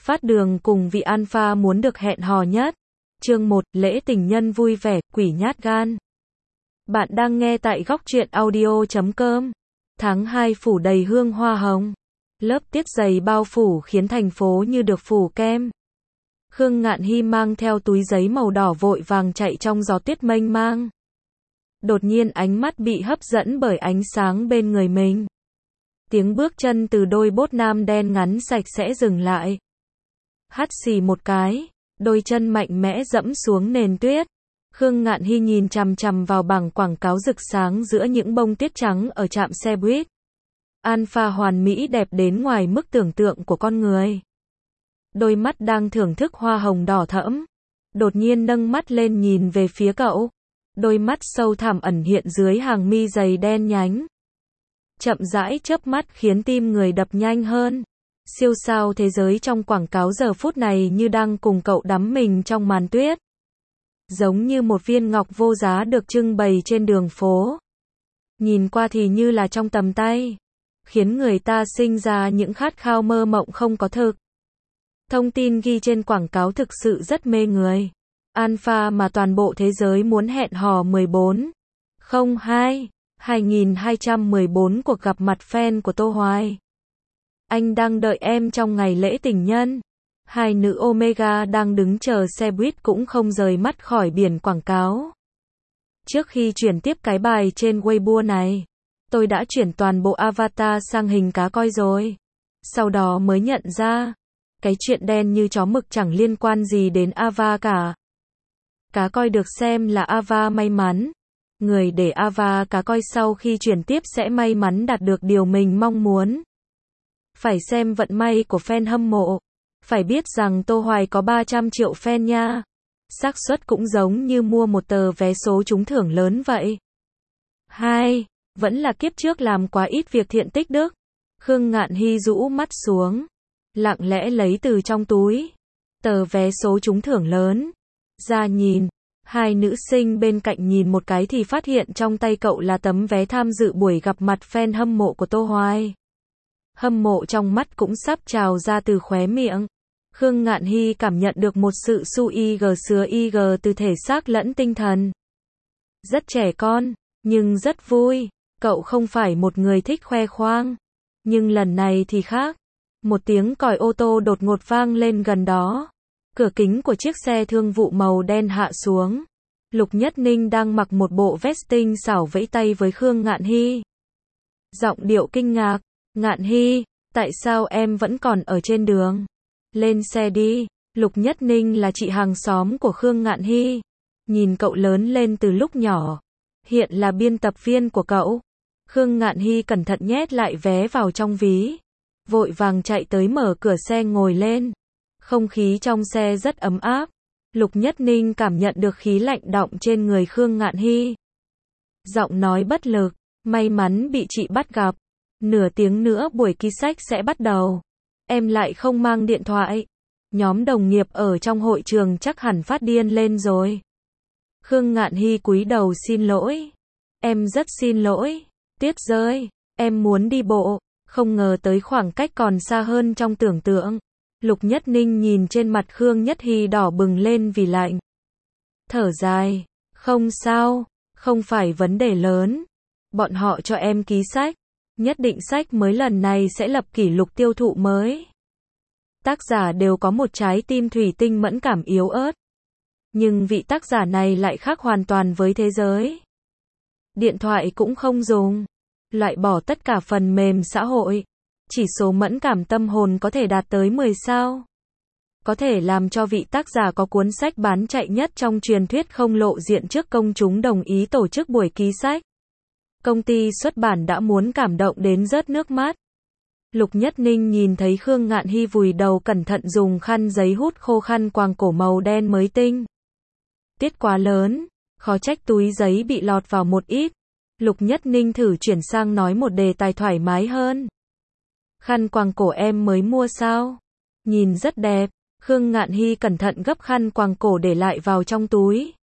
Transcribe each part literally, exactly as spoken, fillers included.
Phát Đường cùng vị alpha muốn được hẹn hò nhất. Chương một, lễ tình nhân vui vẻ, quỷ nhát gan. Bạn đang nghe tại góc truyện audio chấm com. Tháng hai phủ đầy hương hoa hồng. Lớp tiết dày bao phủ khiến thành phố như được phủ kem. Khương Ngạn Hy mang theo túi giấy màu đỏ vội vàng chạy trong gió tuyết mênh mang. Đột nhiên ánh mắt bị hấp dẫn bởi ánh sáng bên người mình. Tiếng bước chân từ đôi bốt nam đen ngắn sạch sẽ dừng lại. Hắt xì một cái, đôi chân mạnh mẽ dẫm xuống nền tuyết. Khương Ngạn Hy nhìn chằm chằm vào bảng quảng cáo rực sáng giữa những bông tuyết trắng ở trạm xe buýt. Alpha hoàn mỹ đẹp đến ngoài mức tưởng tượng của con người. Đôi mắt đang thưởng thức hoa hồng đỏ thẫm. Đột nhiên nâng mắt lên nhìn về phía cậu. Đôi mắt sâu thẳm ẩn hiện dưới hàng mi dày đen nhánh. Chậm rãi chớp mắt khiến tim người đập nhanh hơn. Siêu sao thế giới trong quảng cáo giờ phút này như đang cùng cậu đắm mình trong màn tuyết. Giống như một viên ngọc vô giá được trưng bày trên đường phố. Nhìn qua thì như là trong tầm tay. Khiến người ta sinh ra những khát khao mơ mộng không có thực. Thông tin ghi trên quảng cáo thực sự rất mê người. Alpha mà toàn bộ thế giới muốn hẹn hò mười bốn không hai hai nghìn hai trăm mười bốn cuộc gặp mặt fan của Tô Hoài. Anh đang đợi em trong ngày lễ tình nhân. Hai nữ Omega đang đứng chờ xe buýt cũng không rời mắt khỏi biển quảng cáo. Trước khi chuyển tiếp cái bài trên Weibo này, tôi đã chuyển toàn bộ avatar sang hình cá coi rồi. Sau đó mới nhận ra, cái chuyện đen như chó mực chẳng liên quan gì đến Ava cả. Cá coi được xem là Ava may mắn. Người để Ava cá coi sau khi chuyển tiếp sẽ may mắn đạt được điều mình mong muốn. Phải xem vận may của fan hâm mộ. Phải biết rằng Tô Hoài có ba trăm triệu fan nha. Xác suất cũng giống như mua một tờ vé số trúng thưởng lớn vậy. Hai, vẫn là kiếp trước làm quá ít việc thiện tích đức. Khương Ngạn Hy rũ mắt xuống, lặng lẽ lấy từ trong túi tờ vé số trúng thưởng lớn ra nhìn. Hai nữ sinh bên cạnh nhìn một cái thì phát hiện trong tay cậu là tấm vé tham dự buổi gặp mặt fan hâm mộ của Tô Hoài. Hâm mộ trong mắt cũng sắp trào ra từ khóe miệng. Khương Ngạn Hy cảm nhận được một sự su y gờ sứa y gờ từ thể xác lẫn tinh thần. Rất trẻ con, nhưng rất vui. Cậu không phải một người thích khoe khoang. Nhưng lần này thì khác. Một tiếng còi ô tô đột ngột vang lên gần đó. Cửa kính của chiếc xe thương vụ màu đen hạ xuống. Lục Nhất Ninh đang mặc một bộ vest tinh xảo vẫy tay với Khương Ngạn Hy. Giọng điệu kinh ngạc. Ngạn Hy, tại sao em vẫn còn ở trên đường? Lên xe đi. Lục Nhất Ninh là chị hàng xóm của Khương Ngạn Hy. Nhìn cậu lớn lên từ lúc nhỏ. Hiện là biên tập viên của cậu. Khương Ngạn Hy cẩn thận nhét lại vé vào trong ví. Vội vàng chạy tới mở cửa xe ngồi lên. Không khí trong xe rất ấm áp. Lục Nhất Ninh cảm nhận được khí lạnh đọng trên người Khương Ngạn Hy. Giọng nói bất lực. May mắn bị chị bắt gặp. Nửa tiếng nữa buổi ký sách sẽ bắt đầu. Em lại không mang điện thoại. Nhóm đồng nghiệp ở trong hội trường chắc hẳn phát điên lên rồi. Khương Ngạn Hy cúi đầu xin lỗi. Em rất xin lỗi. Tuyết rơi. Em muốn đi bộ. Không ngờ tới khoảng cách còn xa hơn trong tưởng tượng. Lục Nhất Ninh nhìn trên mặt Khương Nhất Hy đỏ bừng lên vì lạnh. Thở dài. Không sao. Không phải vấn đề lớn. Bọn họ cho em ký sách. Nhất định sách mới lần này sẽ lập kỷ lục tiêu thụ mới. Tác giả đều có một trái tim thủy tinh mẫn cảm yếu ớt. Nhưng vị tác giả này lại khác hoàn toàn với thế giới. Điện thoại cũng không dùng. Loại bỏ tất cả phần mềm xã hội. Chỉ số mẫn cảm tâm hồn có thể đạt tới mười sao. Có thể làm cho vị tác giả có cuốn sách bán chạy nhất trong truyền thuyết không lộ diện trước công chúng đồng ý tổ chức buổi ký sách. Công ty xuất bản đã muốn cảm động đến rớt nước mắt. Lục Nhất Ninh nhìn thấy Khương Ngạn Hy vùi đầu cẩn thận dùng khăn giấy hút khô khăn quàng cổ màu đen mới tinh. Tiết quá lớn, khó trách túi giấy bị lọt vào một ít. Lục Nhất Ninh thử chuyển sang nói một đề tài thoải mái hơn. Khăn quàng cổ em mới mua sao? Nhìn rất đẹp. Khương Ngạn Hy cẩn thận gấp khăn quàng cổ để lại vào trong túi.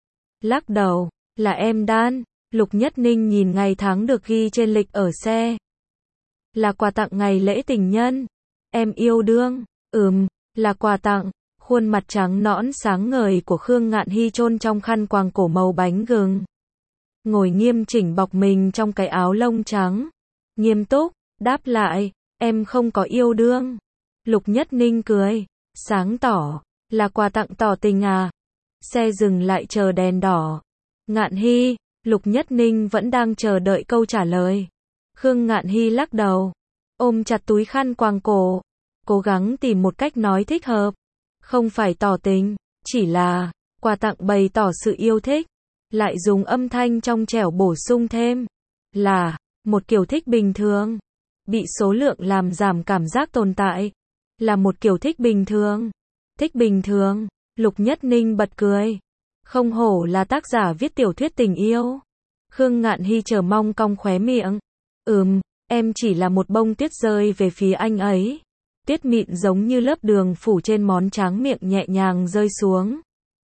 Lắc đầu, là em đan. Lục Nhất Ninh nhìn ngày tháng được ghi trên lịch ở xe. Là quà tặng ngày lễ tình nhân. Em yêu đương. Ừm, là quà tặng. Khuôn mặt trắng nõn sáng ngời của Khương Ngạn Hy chôn trong khăn quàng cổ màu bánh gừng. Ngồi nghiêm chỉnh bọc mình trong cái áo lông trắng. Nghiêm túc, đáp lại, em không có yêu đương. Lục Nhất Ninh cười, sáng tỏ, là quà tặng tỏ tình à? Xe dừng lại chờ đèn đỏ. Ngạn Hy, Lục Nhất Ninh vẫn đang chờ đợi câu trả lời. Khương Ngạn Hy lắc đầu, ôm chặt túi khăn quàng cổ, cố gắng tìm một cách nói thích hợp. Không phải tỏ tình, chỉ là quà tặng bày tỏ sự yêu thích. Lại dùng âm thanh trong trẻo bổ sung thêm, là một kiểu thích bình thường. Bị số lượng làm giảm cảm giác tồn tại. Là một kiểu thích bình thường. Thích bình thường, Lục Nhất Ninh bật cười. Không hổ là tác giả viết tiểu thuyết tình yêu. Khương Ngạn Hy chờ mong cong khóe miệng. Ừm, em chỉ là một bông tuyết rơi về phía anh ấy. Tuyết mịn giống như lớp đường phủ trên món tráng miệng nhẹ nhàng rơi xuống.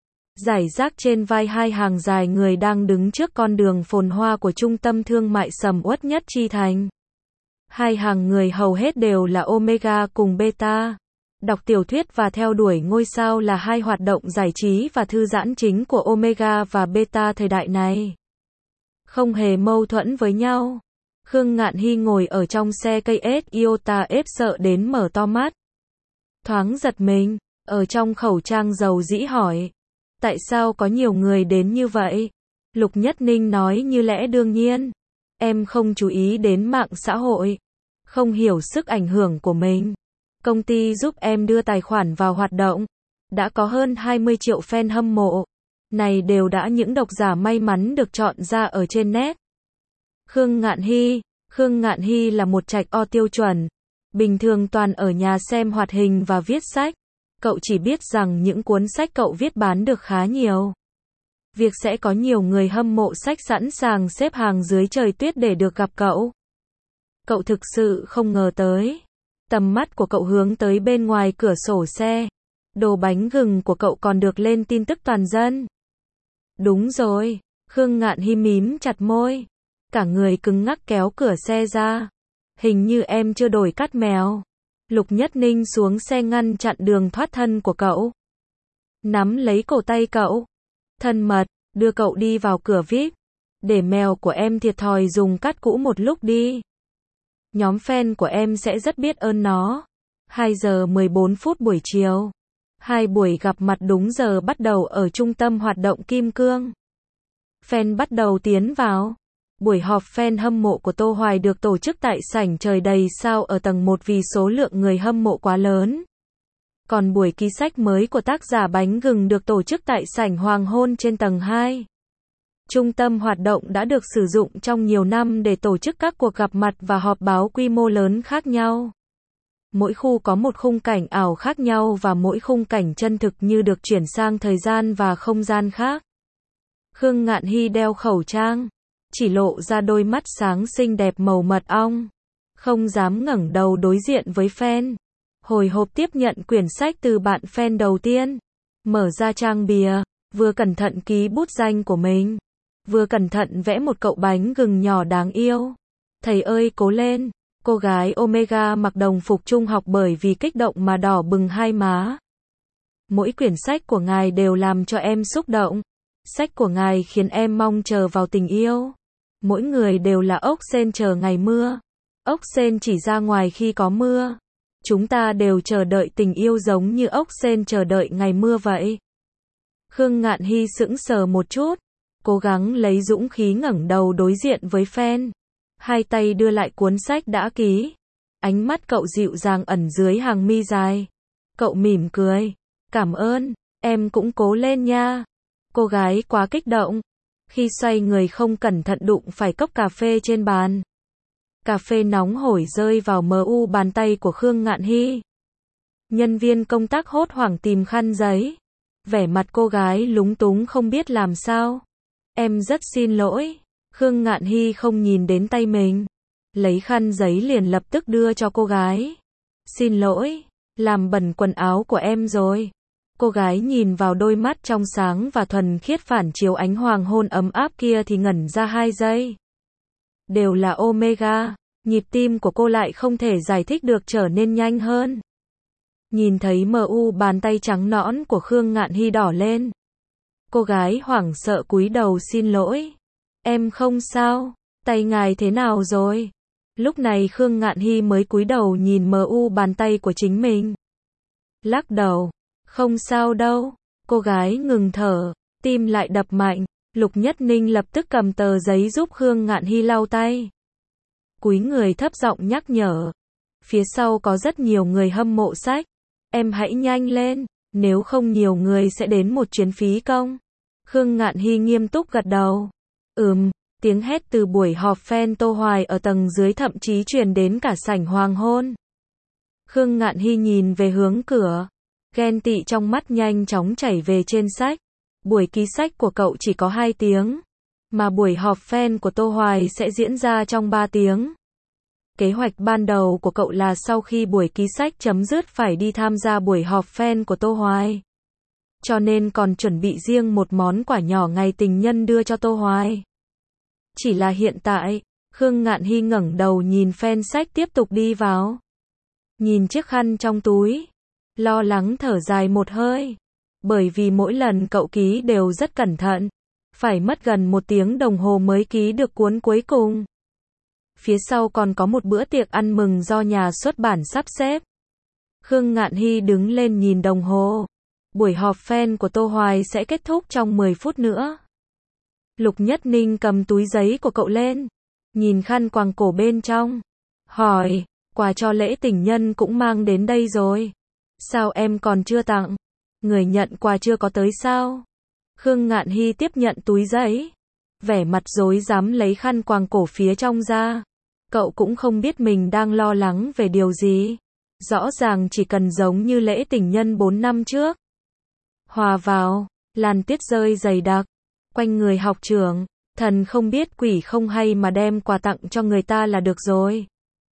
Rải rác trên vai hai hàng dài người đang đứng trước con đường phồn hoa của trung tâm thương mại sầm uất nhất Chi Thành. Hai hàng người hầu hết đều là Omega cùng Beta. Đọc tiểu thuyết và theo đuổi ngôi sao là hai hoạt động giải trí và thư giãn chính của Omega và Beta thời đại này. Không hề mâu thuẫn với nhau. Khương Ngạn Hy ngồi ở trong xe cây ét Iota ép sợ đến mở to mắt. Thoáng giật mình, ở trong khẩu trang dầu dĩ hỏi. Tại sao có nhiều người đến như vậy? Lục Nhất Ninh nói như lẽ đương nhiên. Em không chú ý đến mạng xã hội. Không hiểu sức ảnh hưởng của mình. Công ty giúp em đưa tài khoản vào hoạt động. Đã có hơn hai mươi triệu fan hâm mộ. Này đều đã những độc giả may mắn được chọn ra ở trên net. Khương Ngạn Hy. Khương Ngạn Hy là một trạch o tiêu chuẩn. Bình thường toàn ở nhà xem hoạt hình và viết sách. Cậu chỉ biết rằng những cuốn sách cậu viết bán được khá nhiều. Việc sẽ có nhiều người hâm mộ sách sẵn sàng xếp hàng dưới trời tuyết để được gặp cậu. Cậu thực sự không ngờ tới. Tầm mắt của cậu hướng tới bên ngoài cửa sổ xe. Đồ bánh gừng của cậu còn được lên tin tức toàn dân. Đúng rồi. Khương Ngạn Hy mím chặt môi. Cả người cứng ngắc kéo cửa xe ra. Hình như em chưa đổi cắt mèo. Lục Nhất Ninh xuống xe ngăn chặn đường thoát thân của cậu. Nắm lấy cổ tay cậu. Thân mật, đưa cậu đi vào cửa vi ai pi. Để mèo của em thiệt thòi dùng cắt cũ một lúc đi. Nhóm fan của em sẽ rất biết ơn nó. hai giờ mười bốn phút buổi chiều. Hai buổi gặp mặt đúng giờ bắt đầu ở trung tâm hoạt động Kim Cương. Fan bắt đầu tiến vào. Buổi họp fan hâm mộ của Tô Hoài được tổ chức tại sảnh trời đầy sao ở tầng một vì số lượng người hâm mộ quá lớn. Còn buổi ký sách mới của tác giả bánh gừng được tổ chức tại sảnh hoàng hôn trên tầng hai. Trung tâm hoạt động đã được sử dụng trong nhiều năm để tổ chức các cuộc gặp mặt và họp báo quy mô lớn khác nhau. Mỗi khu có một khung cảnh ảo khác nhau và mỗi khung cảnh chân thực như được chuyển sang thời gian và không gian khác. Khương Ngạn Hy đeo khẩu trang. Chỉ lộ ra đôi mắt sáng xinh đẹp màu mật ong. Không dám ngẩng đầu đối diện với fan. Hồi hộp tiếp nhận quyển sách từ bạn fan đầu tiên. Mở ra trang bìa, vừa cẩn thận ký bút danh của mình. Vừa cẩn thận vẽ một cậu bánh gừng nhỏ đáng yêu. Thầy ơi cố lên. Cô gái Omega mặc đồng phục trung học bởi vì kích động mà đỏ bừng hai má. Mỗi quyển sách của ngài đều làm cho em xúc động. Sách của ngài khiến em mong chờ vào tình yêu. Mỗi người đều là ốc sên chờ ngày mưa. Ốc sên chỉ ra ngoài khi có mưa. Chúng ta đều chờ đợi tình yêu giống như ốc sên chờ đợi ngày mưa vậy. Khương Ngạn Hy sững sờ một chút. Cố gắng lấy dũng khí ngẩng đầu đối diện với fan. Hai tay đưa lại cuốn sách đã ký. Ánh mắt cậu dịu dàng ẩn dưới hàng mi dài. Cậu mỉm cười. Cảm ơn, em cũng cố lên nha. Cô gái quá kích động. Khi xoay người không cẩn thận đụng phải cốc cà phê trên bàn. Cà phê nóng hổi rơi vào mờ u bàn tay của Khương Ngạn Hy. Nhân viên công tác hốt hoảng tìm khăn giấy. Vẻ mặt cô gái lúng túng không biết làm sao. Em rất xin lỗi. Khương Ngạn Hy không nhìn đến tay mình. Lấy khăn giấy liền lập tức đưa cho cô gái. Xin lỗi, làm bẩn quần áo của em rồi. Cô gái nhìn vào đôi mắt trong sáng và thuần khiết phản chiếu ánh hoàng hôn ấm áp kia thì ngẩn ra hai giây. Đều là Omega, nhịp tim của cô lại không thể giải thích được trở nên nhanh hơn. Nhìn thấy mờ u bàn tay trắng nõn của Khương Ngạn Hy đỏ lên. Cô gái hoảng sợ cúi đầu xin lỗi. Em không sao, tay ngài thế nào rồi? Lúc này Khương Ngạn Hy mới cúi đầu nhìn mờ u bàn tay của chính mình. Lắc đầu, không sao đâu. Cô gái ngừng thở, tim lại đập mạnh. Lục Nhất Ninh lập tức cầm tờ giấy giúp Khương Ngạn Hy lau tay. Cúi người thấp giọng nhắc nhở. Phía sau có rất nhiều người hâm mộ sách. Em hãy nhanh lên, nếu không nhiều người sẽ đến một chuyến phí công. Khương Ngạn Hy nghiêm túc gật đầu. Ừm, tiếng hét từ buổi họp fan Tô Hoài ở tầng dưới thậm chí truyền đến cả sảnh hoàng hôn. Khương Ngạn Hy nhìn về hướng cửa. Ghen tị trong mắt nhanh chóng chảy về trên sách. Buổi ký sách của cậu chỉ có hai tiếng. Mà buổi họp fan của Tô Hoài sẽ diễn ra trong ba tiếng. Kế hoạch ban đầu của cậu là sau khi buổi ký sách chấm dứt phải đi tham gia buổi họp fan của Tô Hoài. Cho nên còn chuẩn bị riêng một món quà nhỏ ngày tình nhân đưa cho Tô Hoài. Chỉ là hiện tại, Khương Ngạn Hy ngẩng đầu nhìn fan sách tiếp tục đi vào. Nhìn chiếc khăn trong túi. Lo lắng thở dài một hơi. Bởi vì mỗi lần cậu ký đều rất cẩn thận. Phải mất gần một tiếng đồng hồ mới ký được cuốn cuối cùng. Phía sau còn có một bữa tiệc ăn mừng do nhà xuất bản sắp xếp. Khương Ngạn Hy đứng lên nhìn đồng hồ. Buổi họp fan của Tô Hoài sẽ kết thúc trong mười phút nữa. Lục Nhất Ninh cầm túi giấy của cậu lên. Nhìn khăn quàng cổ bên trong. Hỏi, quà cho lễ tình nhân cũng mang đến đây rồi. Sao em còn chưa tặng? Người nhận quà chưa có tới sao? Khương Ngạn Hy tiếp nhận túi giấy. Vẻ mặt rối rắm lấy khăn quàng cổ phía trong ra. Cậu cũng không biết mình đang lo lắng về điều gì. Rõ ràng chỉ cần giống như lễ tình nhân bốn năm trước. Hòa vào, làn tuyết rơi dày đặc. Quanh người học trưởng, thần không biết quỷ không hay mà đem quà tặng cho người ta là được rồi.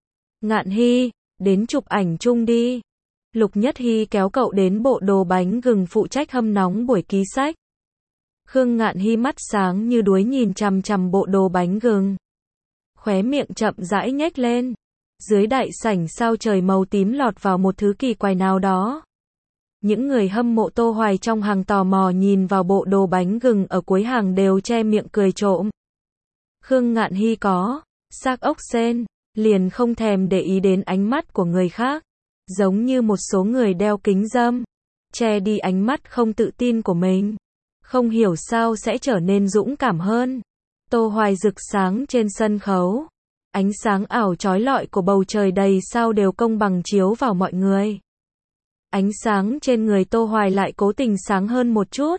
Ngạn Hy, đến chụp ảnh chung đi. Lục Nhất Hy kéo cậu đến bộ đồ bánh gừng phụ trách hâm nóng buổi ký sách. Khương Ngạn Hy mắt sáng như đuối nhìn chằm chằm bộ đồ bánh gừng. Khóe miệng chậm rãi nhếch lên. Dưới đại sảnh sao trời màu tím lọt vào một thứ kỳ quái nào đó. Những người hâm mộ Tô Hoài trong hàng tò mò nhìn vào bộ đồ bánh gừng ở cuối hàng đều che miệng cười trộm. Khương Ngạn Hy có xác ốc sên, liền không thèm để ý đến ánh mắt của người khác. Giống như một số người đeo kính râm, che đi ánh mắt không tự tin của mình. Không hiểu sao sẽ trở nên dũng cảm hơn. Tô Hoài rực sáng trên sân khấu. Ánh sáng ảo chói lọi của bầu trời đầy sao đều công bằng chiếu vào mọi người. Ánh sáng trên người Tô Hoài lại cố tình sáng hơn một chút.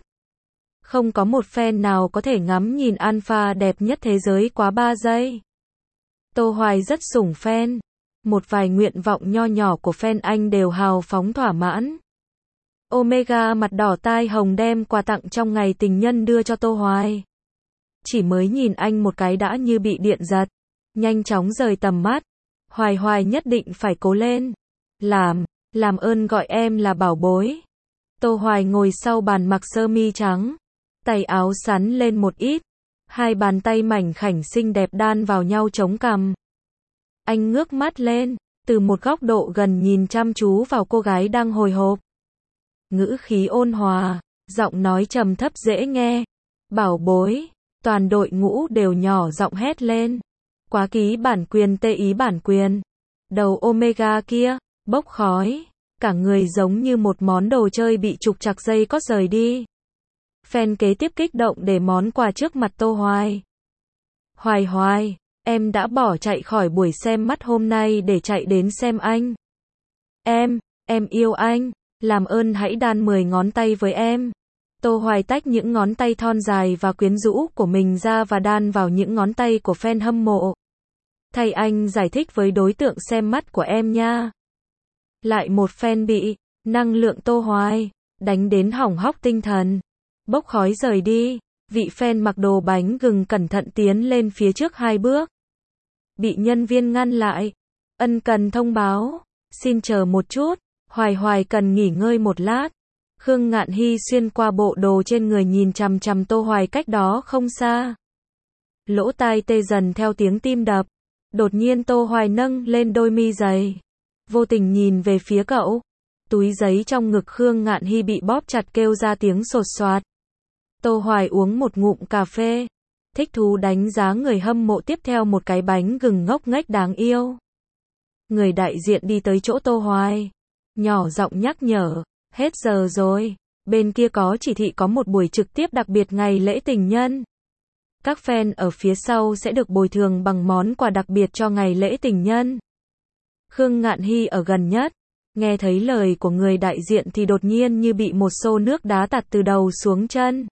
Không có một fan nào có thể ngắm nhìn alpha đẹp nhất thế giới quá ba giây. Tô Hoài rất sủng fan. Một vài nguyện vọng nho nhỏ của fan anh đều hào phóng thỏa mãn. Omega mặt đỏ tai hồng đem quà tặng trong ngày tình nhân đưa cho Tô Hoài. Chỉ mới nhìn anh một cái đã như bị điện giật. Nhanh chóng rời tầm mắt. Hoài Hoài nhất định phải cố lên. Làm, làm ơn gọi em là bảo bối. Tô Hoài ngồi sau bàn mặc sơ mi trắng. Tay áo sắn lên một ít. Hai bàn tay mảnh khảnh xinh đẹp đan vào nhau chống cằm. Anh ngước mắt lên, từ một góc độ gần nhìn chăm chú vào cô gái đang hồi hộp. Ngữ khí ôn hòa, giọng nói trầm thấp dễ nghe. Bảo bối, toàn đội ngũ đều nhỏ giọng hét lên. Quá ký bản quyền tê ý bản quyền. Đầu Omega kia, bốc khói. Cả người giống như một món đồ chơi bị trục trặc dây cót rời đi. Fan kế tiếp kích động để món quà trước mặt Tô Hoài. Hoài Hoài, em đã bỏ chạy khỏi buổi xem mắt hôm nay để chạy đến xem anh. Em, em yêu anh. Làm ơn hãy đan mười ngón tay với em. Tô Hoài tách những ngón tay thon dài và quyến rũ của mình ra và đan vào những ngón tay của fan hâm mộ. Thầy anh giải thích với đối tượng xem mắt của em nha. Lại một fan bị năng lượng Tô Hoài đánh đến hỏng hóc tinh thần. Bốc khói rời đi. Vị fan mặc đồ bánh gừng cẩn thận tiến lên phía trước hai bước. Bị nhân viên ngăn lại. Ân cần thông báo. Xin chờ một chút. Hoài Hoài cần nghỉ ngơi một lát. Khương Ngạn Hy xuyên qua bộ đồ trên người nhìn chằm chằm Tô Hoài cách đó không xa. Lỗ tai tê dần theo tiếng tim đập. Đột nhiên Tô Hoài nâng lên đôi mi dày. Vô tình nhìn về phía cậu. Túi giấy trong ngực Khương Ngạn Hy bị bóp chặt kêu ra tiếng sột soạt. Tô Hoài uống một ngụm cà phê. Thích thú đánh giá người hâm mộ tiếp theo một cái bánh gừng ngốc nghếch đáng yêu. Người đại diện đi tới chỗ Tô Hoài. Nhỏ giọng nhắc nhở. Hết giờ rồi. Bên kia có chỉ thị có một buổi trực tiếp đặc biệt ngày lễ tình nhân. Các fan ở phía sau sẽ được bồi thường bằng món quà đặc biệt cho ngày lễ tình nhân. Khương Ngạn Hy ở gần nhất. Nghe thấy lời của người đại diện thì đột nhiên như bị một xô nước đá tạt từ đầu xuống chân.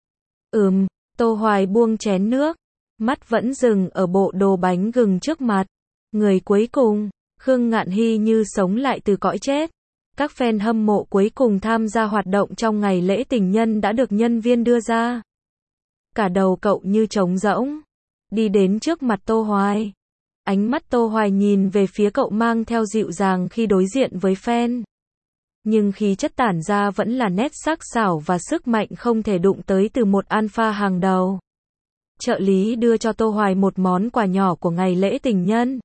Ừm, Tô Hoài buông chén nước. Mắt vẫn dừng ở bộ đồ bánh gừng trước mặt. Người cuối cùng, Khương Ngạn Hy như sống lại từ cõi chết. Các fan hâm mộ cuối cùng tham gia hoạt động trong ngày lễ tình nhân đã được nhân viên đưa ra. Cả đầu cậu như trống rỗng. Đi đến trước mặt Tô Hoài. Ánh mắt Tô Hoài nhìn về phía cậu mang theo dịu dàng khi đối diện với fan. Nhưng khí chất tản ra vẫn là nét sắc sảo và sức mạnh không thể đụng tới từ một alpha hàng đầu. Trợ lý đưa cho Tô Hoài một món quà nhỏ của ngày lễ tình nhân.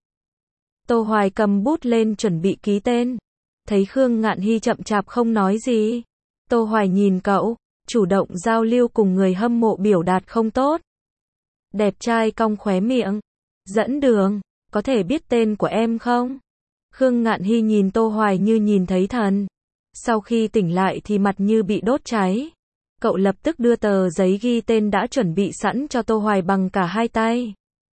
Tô Hoài cầm bút lên chuẩn bị ký tên. Thấy Khương Ngạn Hy chậm chạp không nói gì. Tô Hoài nhìn cậu, chủ động giao lưu cùng người hâm mộ biểu đạt không tốt. Đẹp trai cong khóe miệng. Dẫn đường, có thể biết tên của em không? Khương Ngạn Hy nhìn Tô Hoài như nhìn thấy thần. Sau khi tỉnh lại thì mặt như bị đốt cháy. Cậu lập tức đưa tờ giấy ghi tên đã chuẩn bị sẵn cho Tô Hoài bằng cả hai tay.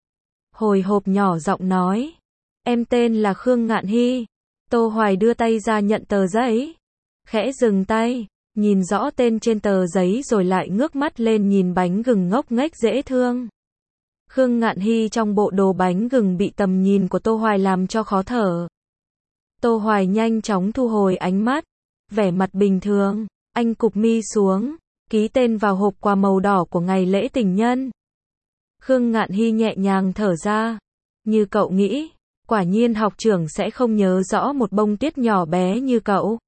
Hồi hộp nhỏ giọng nói. Em tên là Khương Ngạn Hy. Tô Hoài đưa tay ra nhận tờ giấy. Khẽ dừng tay, nhìn rõ tên trên tờ giấy rồi lại ngước mắt lên nhìn bánh gừng ngốc nghếch dễ thương. Khương Ngạn Hy trong bộ đồ bánh gừng bị tầm nhìn của Tô Hoài làm cho khó thở. Tô Hoài nhanh chóng thu hồi ánh mắt. Vẻ mặt bình thường, anh cụp mi xuống, ký tên vào hộp quà màu đỏ của ngày lễ tình nhân. Khương Ngạn Hy nhẹ nhàng thở ra. Như cậu nghĩ, quả nhiên học trưởng sẽ không nhớ rõ một bông tuyết nhỏ bé như cậu.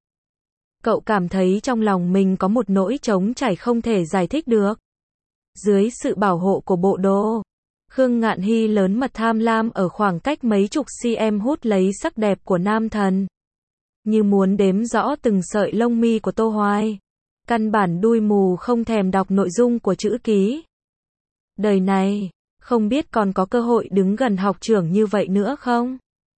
Cậu cảm thấy trong lòng mình có một nỗi trống trải không thể giải thích được. Dưới sự bảo hộ của bộ đồ, Khương Ngạn Hy lớn mật tham lam ở khoảng cách mấy chục cm hút lấy sắc đẹp của nam thần. Như muốn đếm rõ từng sợi lông mi của Tô Hoài. Căn bản đuôi mù không thèm đọc nội dung của chữ ký. Đời này, không biết còn có cơ hội đứng gần học trưởng như vậy nữa không?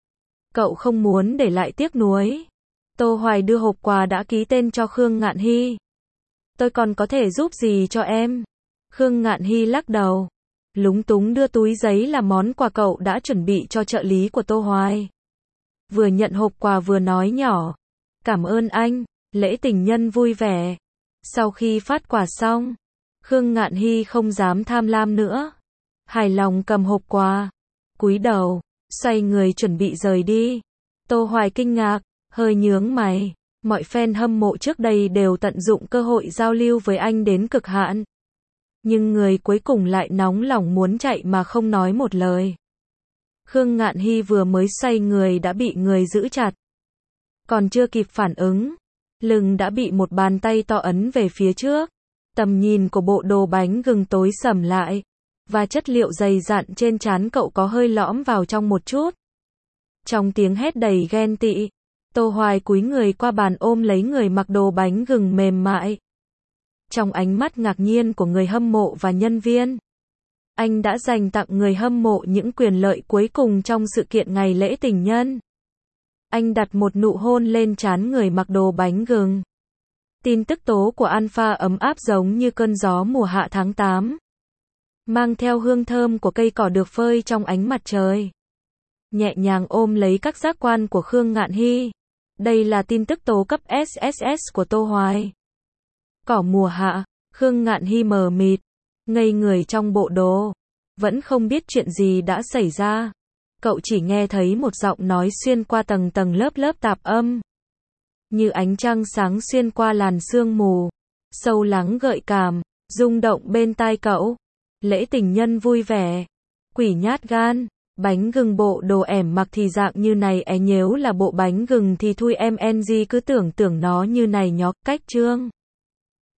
Cậu không muốn để lại tiếc nuối. Tô Hoài đưa hộp quà đã ký tên cho Khương Ngạn Hy. Tôi còn có thể giúp gì cho em? Khương Ngạn Hy lắc đầu. Lúng túng đưa túi giấy là món quà cậu đã chuẩn bị cho trợ lý của Tô Hoài. Vừa nhận hộp quà vừa nói nhỏ. Cảm ơn anh, lễ tình nhân vui vẻ. Sau khi phát quà xong, Khương Ngạn Hy không dám tham lam nữa. Hài lòng cầm hộp quà, cúi đầu, xoay người chuẩn bị rời đi. Tô Hoài kinh ngạc, hơi nhướng mày. Mọi fan hâm mộ trước đây đều tận dụng cơ hội giao lưu với anh đến cực hạn. Nhưng người cuối cùng lại nóng lòng muốn chạy mà không nói một lời. Khương Ngạn Hy vừa mới xoay người đã bị người giữ chặt. Còn chưa kịp phản ứng, lưng đã bị một bàn tay to ấn về phía trước. Tầm nhìn của bộ đồ bánh gừng tối sầm lại. Và chất liệu dày dặn trên trán cậu có hơi lõm vào trong một chút. Trong tiếng hét đầy ghen tị, Tô Hoài cúi người qua bàn ôm lấy người mặc đồ bánh gừng mềm mại. Trong ánh mắt ngạc nhiên của người hâm mộ và nhân viên, anh đã dành tặng người hâm mộ những quyền lợi cuối cùng trong sự kiện ngày lễ tình nhân. Anh đặt một nụ hôn lên trán người mặc đồ bánh gừng. Tin tức tố của Alpha ấm áp giống như cơn gió mùa hạ tháng tám. Mang theo hương thơm của cây cỏ được phơi trong ánh mặt trời. Nhẹ nhàng ôm lấy các giác quan của Khương Ngạn Hy. Đây là tin tức tố cấp ét ét ét của Tô Hoài. Cỏ mùa hạ, Khương Ngạn Hy mờ mịt, ngây người trong bộ đồ. Vẫn không biết chuyện gì đã xảy ra. Cậu chỉ nghe thấy một giọng nói xuyên qua tầng tầng lớp lớp tạp âm. Như ánh trăng sáng xuyên qua làn sương mù. Sâu lắng gợi cảm, rung động bên tai cậu. Lễ tình nhân vui vẻ. Quỷ nhát gan. Bánh gừng bộ đồ ẻm mặc thì dạng như này é, nếu là bộ bánh gừng thì thui em en giê cứ tưởng tưởng nó như này nhó. Cách chương